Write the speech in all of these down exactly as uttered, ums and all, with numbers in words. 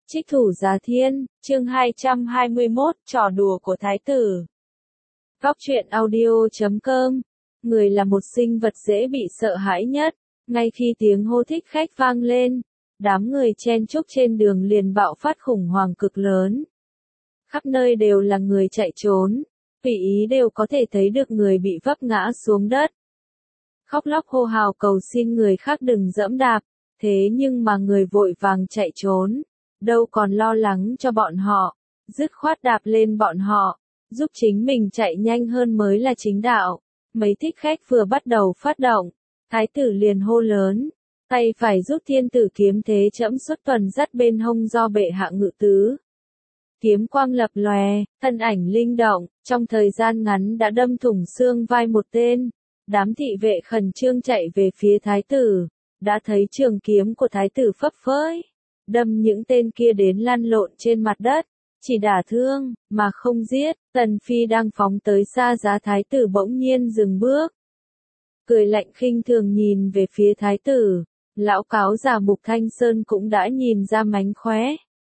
Trích Thủ Giá Thiên, chương hai trăm hai mươi mốt, trò đùa của Thái tử. Góc truyện audio chấm com. Người là một sinh vật dễ bị sợ hãi nhất. Ngay khi tiếng hô thích khách vang lên, đám người chen chúc trên đường liền bạo phát khủng hoảng cực lớn. Khắp nơi đều là người chạy trốn, tùy ý đều có thể thấy được người bị vấp ngã xuống đất. Khóc lóc hô hào cầu xin người khác đừng dẫm đạp, thế nhưng mà người vội vàng chạy trốn, đâu còn lo lắng cho bọn họ, dứt khoát đạp lên bọn họ, giúp chính mình chạy nhanh hơn mới là chính đạo. Mấy thích khách vừa bắt đầu phát động, thái tử liền hô lớn, tay phải rút thiên tử kiếm thế chẫm xuất tuần dắt bên hông do bệ hạ ngự tứ. Kiếm quang lập lòe, thân ảnh linh động, trong thời gian ngắn đã đâm thủng xương vai một tên. Đám thị vệ khẩn trương chạy về phía thái tử, đã thấy trường kiếm của thái tử phấp phới, đâm những tên kia đến lăn lộn trên mặt đất, chỉ đả thương, mà không giết. Tần Phi đang phóng tới xa giá thái tử bỗng nhiên dừng bước. Cười lạnh khinh thường nhìn về phía thái tử, lão cáo già Mục Thanh Sơn cũng đã nhìn ra mánh khóe.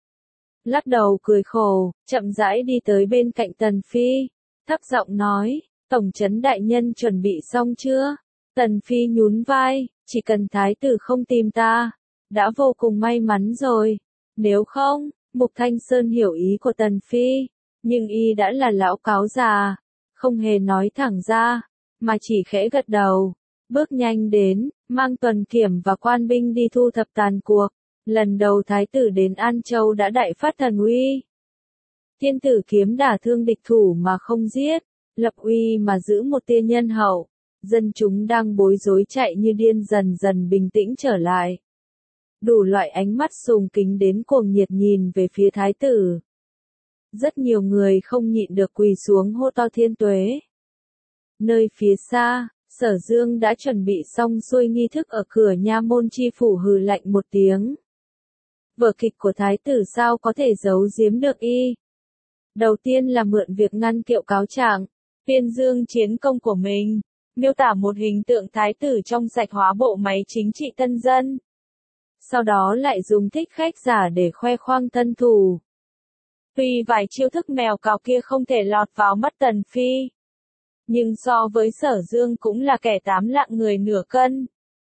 Lắc đầu cười khổ, chậm rãi đi tới bên cạnh Tần Phi, thấp giọng nói, Tổng trấn đại nhân chuẩn bị xong chưa? Tần Phi nhún vai, chỉ cần thái tử không tìm ta, đã vô cùng may mắn rồi. Nếu không, Mục Thanh Sơn hiểu ý của Tần Phi, nhưng y đã là lão cáo già, không hề nói thẳng ra, mà chỉ khẽ gật đầu, bước nhanh đến, mang tuần kiểm và quan binh đi thu thập tàn cuộc. Lần đầu thái tử đến An Châu đã đại phát thần uy. Thiên tử kiếm đả thương địch thủ mà không giết, lập uy mà giữ một tia nhân hậu, dân chúng đang bối rối chạy như điên dần dần bình tĩnh trở lại. Đủ loại ánh mắt sùng kính đến cuồng nhiệt nhìn về phía thái tử. Rất nhiều người không nhịn được quỳ xuống hô to thiên tuế. Nơi phía xa, Sở Dương đã chuẩn bị xong xuôi nghi thức ở cửa nha môn chi phủ hừ lạnh một tiếng. Vở kịch của thái tử sao có thể giấu giếm được y? Đầu tiên là mượn việc ngăn kiệu cáo trạng, tuyên dương chiến công của mình, miêu tả một hình tượng thái tử trong sạch hóa bộ máy chính trị tân dân. Sau đó lại dùng thích khách giả để khoe khoang thân thù. Tuy vài chiêu thức mèo cào kia không thể lọt vào mắt Tần Phi, nhưng so với Sở Dương cũng là kẻ tám lạng người nửa cân.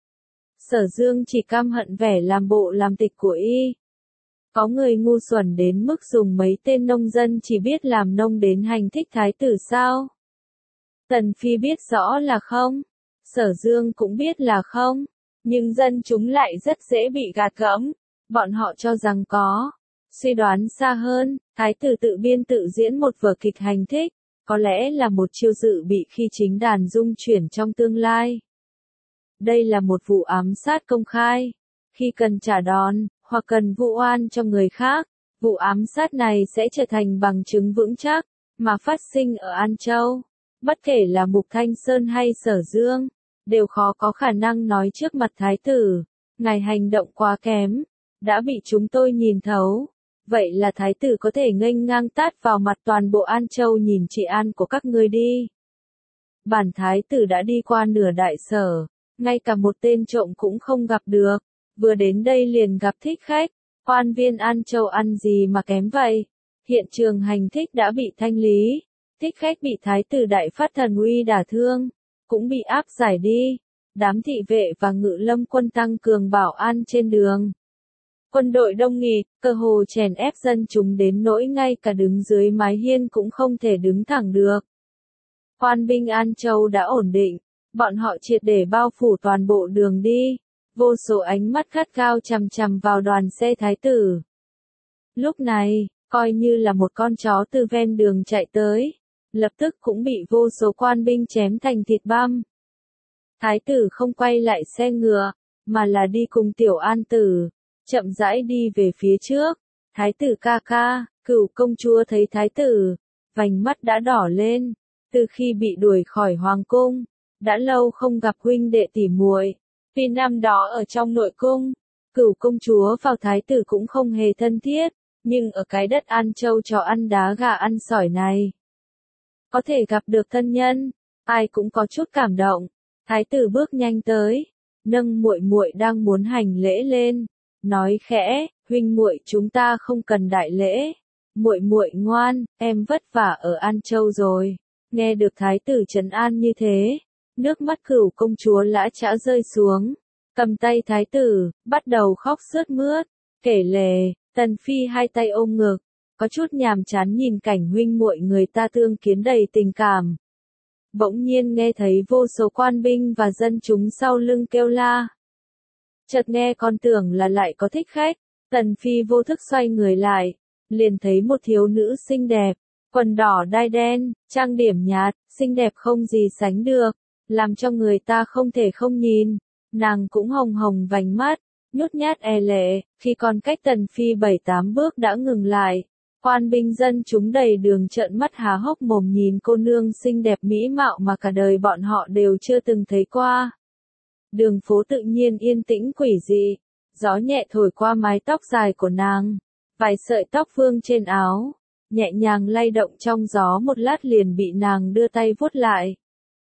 Sở Dương chỉ căm hận vẻ làm bộ làm tịch của y. Có người ngu xuẩn đến mức dùng mấy tên nông dân chỉ biết làm nông đến hành thích thái tử sao? Tần Phi biết rõ là không, Sở Dương cũng biết là không, nhưng dân chúng lại rất dễ bị gạt gẫm, bọn họ cho rằng có. Suy đoán xa hơn, thái tử tự biên tự diễn một vở kịch hành thích, có lẽ là một chiêu dự bị khi chính đàn dung chuyển trong tương lai. Đây là một vụ ám sát công khai. Khi cần trả đòn, hoặc cần vụ oan cho người khác, vụ ám sát này sẽ trở thành bằng chứng vững chắc, mà phát sinh ở An Châu. Bất kể là Mục Thanh Sơn hay Sở Dương, đều khó có khả năng nói trước mặt thái tử, ngài hành động quá kém, đã bị chúng tôi nhìn thấu. Vậy là thái tử có thể nghênh ngang tát vào mặt toàn bộ An Châu nhìn trị an của các ngươi đi. Bản thái tử đã đi qua nửa đại sở, ngay cả một tên trộm cũng không gặp được, vừa đến đây liền gặp thích khách, quan viên An Châu ăn gì mà kém vậy. Hiện trường hành thích đã bị thanh lý, thích khách bị thái tử đại phát thần uy đả thương, cũng bị áp giải đi, đám thị vệ và ngự lâm quân tăng cường bảo an trên đường. Quân đội đông nghịt, cơ hồ chèn ép dân chúng đến nỗi ngay cả đứng dưới mái hiên cũng không thể đứng thẳng được. Quan binh An Châu đã ổn định, bọn họ triệt để bao phủ toàn bộ đường đi, vô số ánh mắt gắt gao chằm chằm vào đoàn xe thái tử. Lúc này, coi như là một con chó từ ven đường chạy tới, lập tức cũng bị vô số quan binh chém thành thịt băm. Thái tử không quay lại xe ngựa, mà là đi cùng tiểu an tử, chậm rãi đi về phía trước. Thái tử ca ca, Cửu công chúa thấy thái tử, vành mắt đã đỏ lên, từ khi bị đuổi khỏi hoàng cung, đã lâu không gặp huynh đệ tỉ muội. Vì năm đó ở trong nội cung, Cửu công chúa vào thái tử cũng không hề thân thiết, nhưng ở cái đất An Châu cho ăn đá gà ăn sỏi này, có thể gặp được thân nhân, ai cũng có chút cảm động. Thái tử bước nhanh tới, nâng muội muội đang muốn hành lễ lên, nói khẽ, huynh muội chúng ta không cần đại lễ. Muội muội ngoan, em vất vả ở An Châu rồi. Nghe được thái tử trấn an như thế, nước mắt Cửu công chúa lã chã rơi xuống, cầm tay thái tử, bắt đầu khóc sướt mướt, kể lể. Tần Phi hai tay ôm ngực, có chút nhàm chán nhìn cảnh huynh muội người ta tương kiến đầy tình cảm. Bỗng nhiên nghe thấy vô số quan binh và dân chúng sau lưng kêu la. Chợt nghe còn tưởng là lại có thích khách, Tần Phi vô thức xoay người lại, liền thấy một thiếu nữ xinh đẹp, quần đỏ đai đen, trang điểm nhạt, xinh đẹp không gì sánh được, làm cho người ta không thể không nhìn. Nàng cũng hồng hồng vành mắt, nhút nhát e lệ, khi còn cách Tần Phi bảy tám bước đã ngừng lại. Quan binh dân chúng đầy đường trợn mắt há hốc mồm nhìn cô nương xinh đẹp mỹ mạo mà cả đời bọn họ đều chưa từng thấy qua. Đường phố tự nhiên yên tĩnh quỷ dị, gió nhẹ thổi qua mái tóc dài của nàng, vài sợi tóc vương trên áo, nhẹ nhàng lay động trong gió một lát liền bị nàng đưa tay vuốt lại.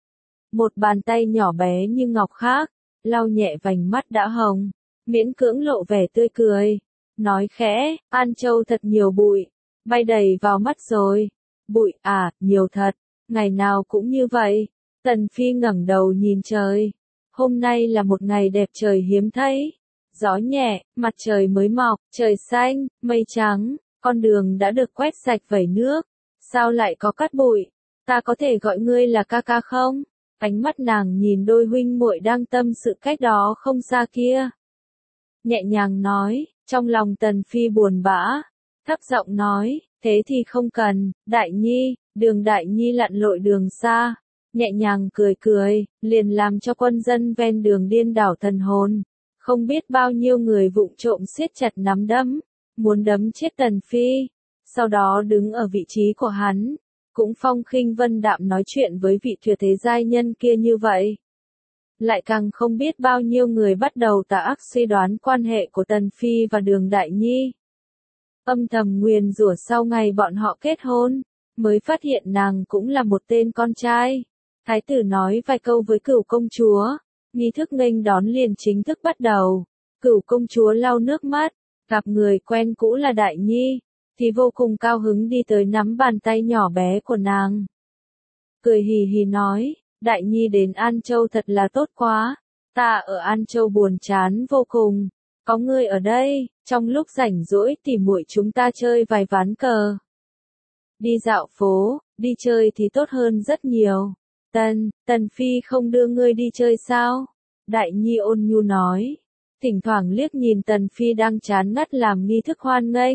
Một bàn tay nhỏ bé như ngọc khác, lau nhẹ vành mắt đã hồng, miễn cưỡng lộ vẻ tươi cười, nói khẽ, An Châu thật nhiều bụi, bay đầy vào mắt rồi. Bụi à, nhiều thật, ngày nào cũng như vậy. Tần Phi ngẩng đầu nhìn trời. Hôm nay là một ngày đẹp trời hiếm thấy. Gió nhẹ, mặt trời mới mọc, trời xanh, mây trắng, con đường đã được quét sạch vẩy nước. Sao lại có cát bụi? Ta có thể gọi ngươi là ca ca không? Ánh mắt nàng nhìn đôi huynh muội đang tâm sự cách đó không xa kia. Nhẹ nhàng nói, trong lòng Tần Phi buồn bã, thấp giọng nói, thế thì không cần, Đại Nhi. Đường Đại Nhi lặn lội đường xa, nhẹ nhàng cười cười, liền làm cho quân dân ven đường điên đảo thần hồn. Không biết bao nhiêu người vụng trộm siết chặt nắm đấm, muốn đấm chết Tần Phi. Sau đó đứng ở vị trí của hắn, cũng phong khinh vân đạm nói chuyện với vị tuyệt thế giai nhân kia như vậy. Lại càng không biết bao nhiêu người bắt đầu tà ác suy đoán quan hệ của Tần Phi và Đường Đại Nhi. Âm thầm nguyền rủa sau ngày bọn họ kết hôn, mới phát hiện nàng cũng là một tên con trai. Thái tử nói vài câu với Cửu công chúa, nghi thức nghênh đón liền chính thức bắt đầu. Cửu công chúa lau nước mắt, gặp người quen cũ là Đại Nhi, thì vô cùng cao hứng đi tới nắm bàn tay nhỏ bé của nàng. Cười hì hì nói, Đại Nhi đến An Châu thật là tốt quá, ta ở An Châu buồn chán vô cùng, có ngươi ở đây, trong lúc rảnh rỗi tỉ muội chúng ta chơi vài ván cờ. Đi dạo phố, đi chơi thì tốt hơn rất nhiều. Tần, Tần Phi không đưa ngươi đi chơi sao? Đại Nhi ôn nhu nói, thỉnh thoảng liếc nhìn Tần Phi đang chán ngắt làm nghi thức hoan nghênh.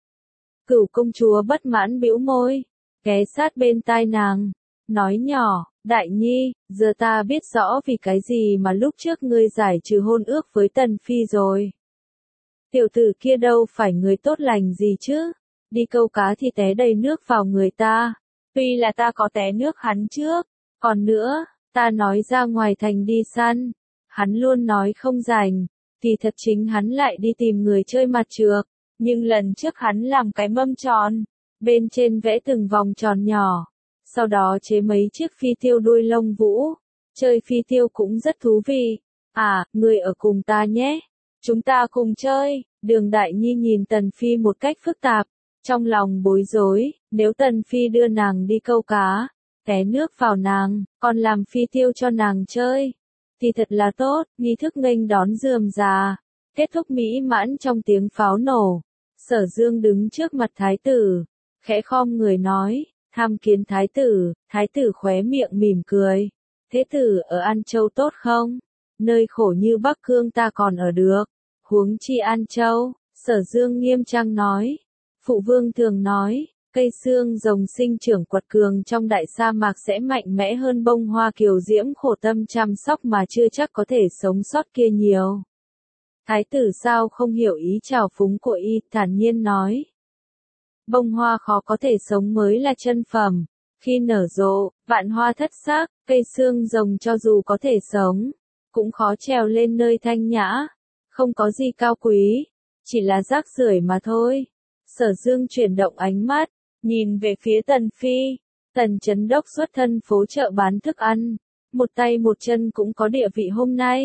Cửu công chúa bất mãn bĩu môi, ghé sát bên tai nàng, nói nhỏ, Đại Nhi, giờ ta biết rõ vì cái gì mà lúc trước ngươi giải trừ hôn ước với Tần Phi rồi. Tiểu tử kia đâu phải người tốt lành gì chứ, đi câu cá thì té đầy nước vào người ta, tuy là ta có té nước hắn trước, còn nữa, ta nói ra ngoài thành đi săn, hắn luôn nói không rảnh, thì thật chính hắn lại đi tìm người chơi mặt trược, nhưng lần trước hắn làm cái mâm tròn, bên trên vẽ từng vòng tròn nhỏ, sau đó chế mấy chiếc phi tiêu đuôi lông vũ, chơi phi tiêu cũng rất thú vị. À, người ở cùng ta nhé, chúng ta cùng chơi. Đường Đại Nhi nhìn Tần Phi một cách phức tạp, trong lòng bối rối, nếu Tần Phi đưa nàng đi câu cá, té nước vào nàng, còn làm phi tiêu cho nàng chơi, thì thật là tốt. Nghi thức nghênh đón rườm rà, kết thúc mỹ mãn trong tiếng pháo nổ. Sở Dương đứng trước mặt thái tử, khẽ khom người nói, tham kiến thái tử. Thái tử khóe miệng mỉm cười, thế tử ở An Châu tốt không? Nơi khổ như Bắc Cương ta còn ở được, huống chi An Châu. Sở Dương nghiêm trang nói, phụ vương thường nói, cây xương rồng sinh trưởng quật cường trong đại sa mạc sẽ mạnh mẽ hơn bông hoa kiều diễm khổ tâm chăm sóc mà chưa chắc có thể sống sót kia nhiều. Thái tử sao không hiểu ý trào phúng của y, thản nhiên nói. Bông hoa khó có thể sống mới là chân phẩm, khi nở rộ, vạn hoa thất sắc, cây xương rồng cho dù có thể sống, cũng khó trèo lên nơi thanh nhã, không có gì cao quý, chỉ là rác rưởi mà thôi. Sở Dương chuyển động ánh mắt, nhìn về phía Tần Phi. Tần Chấn Đốc xuất thân phố chợ bán thức ăn, một tay một chân cũng có địa vị hôm nay,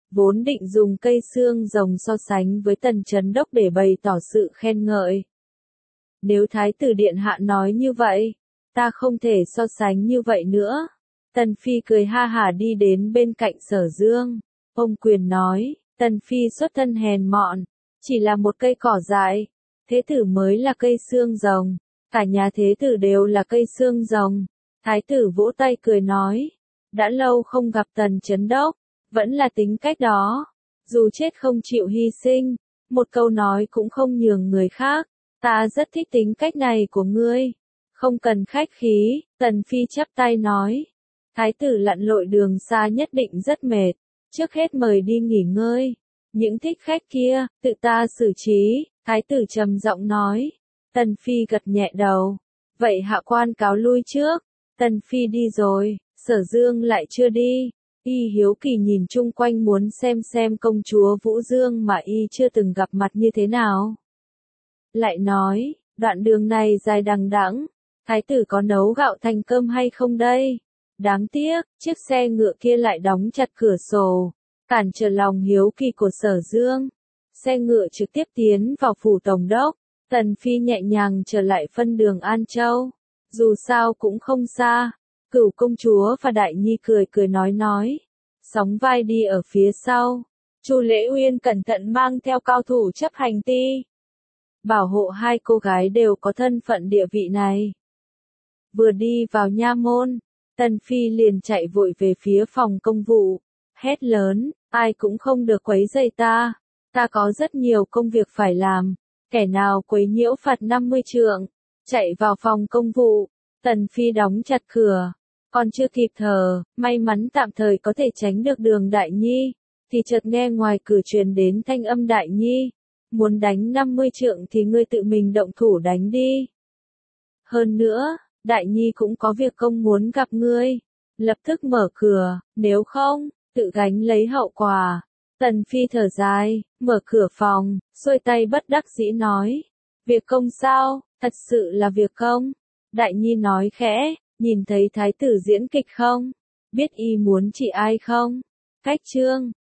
vốn định dùng cây xương rồng so sánh với Tần Chấn Đốc để bày tỏ sự khen ngợi. Nếu Thái tử Điện Hạ nói như vậy, ta không thể so sánh như vậy nữa. Tần Phi cười ha hả đi đến bên cạnh Sở Dương. Ông Quyền nói, Tần Phi xuất thân hèn mọn, chỉ là một cây cỏ dại. Thế tử mới là cây xương rồng. Cả nhà thế tử đều là cây xương rồng. Thái tử vỗ tay cười nói, đã lâu không gặp Tần Chấn Đốc, vẫn là tính cách đó. Dù chết không chịu hy sinh, một câu nói cũng không nhường người khác. Ta rất thích tính cách này của ngươi. Không cần khách khí, Tần Phi chắp tay nói. Thái tử lặn lội đường xa nhất định rất mệt. Trước hết mời đi nghỉ ngơi. Những thích khách kia, tự ta xử trí, Thái tử trầm giọng nói. Tần Phi gật nhẹ đầu. Vậy hạ quan cáo lui trước. Tần Phi đi rồi, Sở Dương lại chưa đi. Y hiếu kỳ nhìn chung quanh muốn xem xem công chúa Vũ Dương mà y chưa từng gặp mặt như thế nào. Lại nói, đoạn đường này dài đằng đẵng, Thái tử có nấu gạo thành cơm hay không đây? Đáng tiếc, chiếc xe ngựa kia lại đóng chặt cửa sổ, cản trở lòng hiếu kỳ của Sở Dương. Xe ngựa trực tiếp tiến vào phủ tổng đốc, Tần Phi nhẹ nhàng trở lại phân đường An Châu. Dù sao cũng không xa, Cửu công chúa và Đại Nhi cười cười nói nói, sóng vai đi ở phía sau. Chu Lễ Uyên cẩn thận mang theo cao thủ chấp hành ti, bảo hộ hai cô gái đều có thân phận địa vị này. Vừa đi vào nha môn, Tần Phi liền chạy vội về phía phòng công vụ, hét lớn, ai cũng không được quấy rầy ta, ta có rất nhiều công việc phải làm, kẻ nào quấy nhiễu phạt năm mươi trượng. Chạy vào phòng công vụ, Tần Phi đóng chặt cửa, còn chưa kịp thở, may mắn tạm thời có thể tránh được Đường Đại Nhi, thì chợt nghe ngoài cửa truyền đến thanh âm Đại Nhi, muốn đánh năm mươi trượng thì ngươi tự mình động thủ đánh đi. Hơn nữa, Đại Nhi cũng có việc công muốn gặp ngươi, lập tức mở cửa, nếu không, tự gánh lấy hậu quả. Tần Phi thở dài, mở cửa phòng, xuôi tay bất đắc dĩ nói, việc công sao, thật sự là việc công. Đại Nhi nói khẽ, nhìn thấy thái tử diễn kịch không? Biết y muốn trị ai không? Cách chương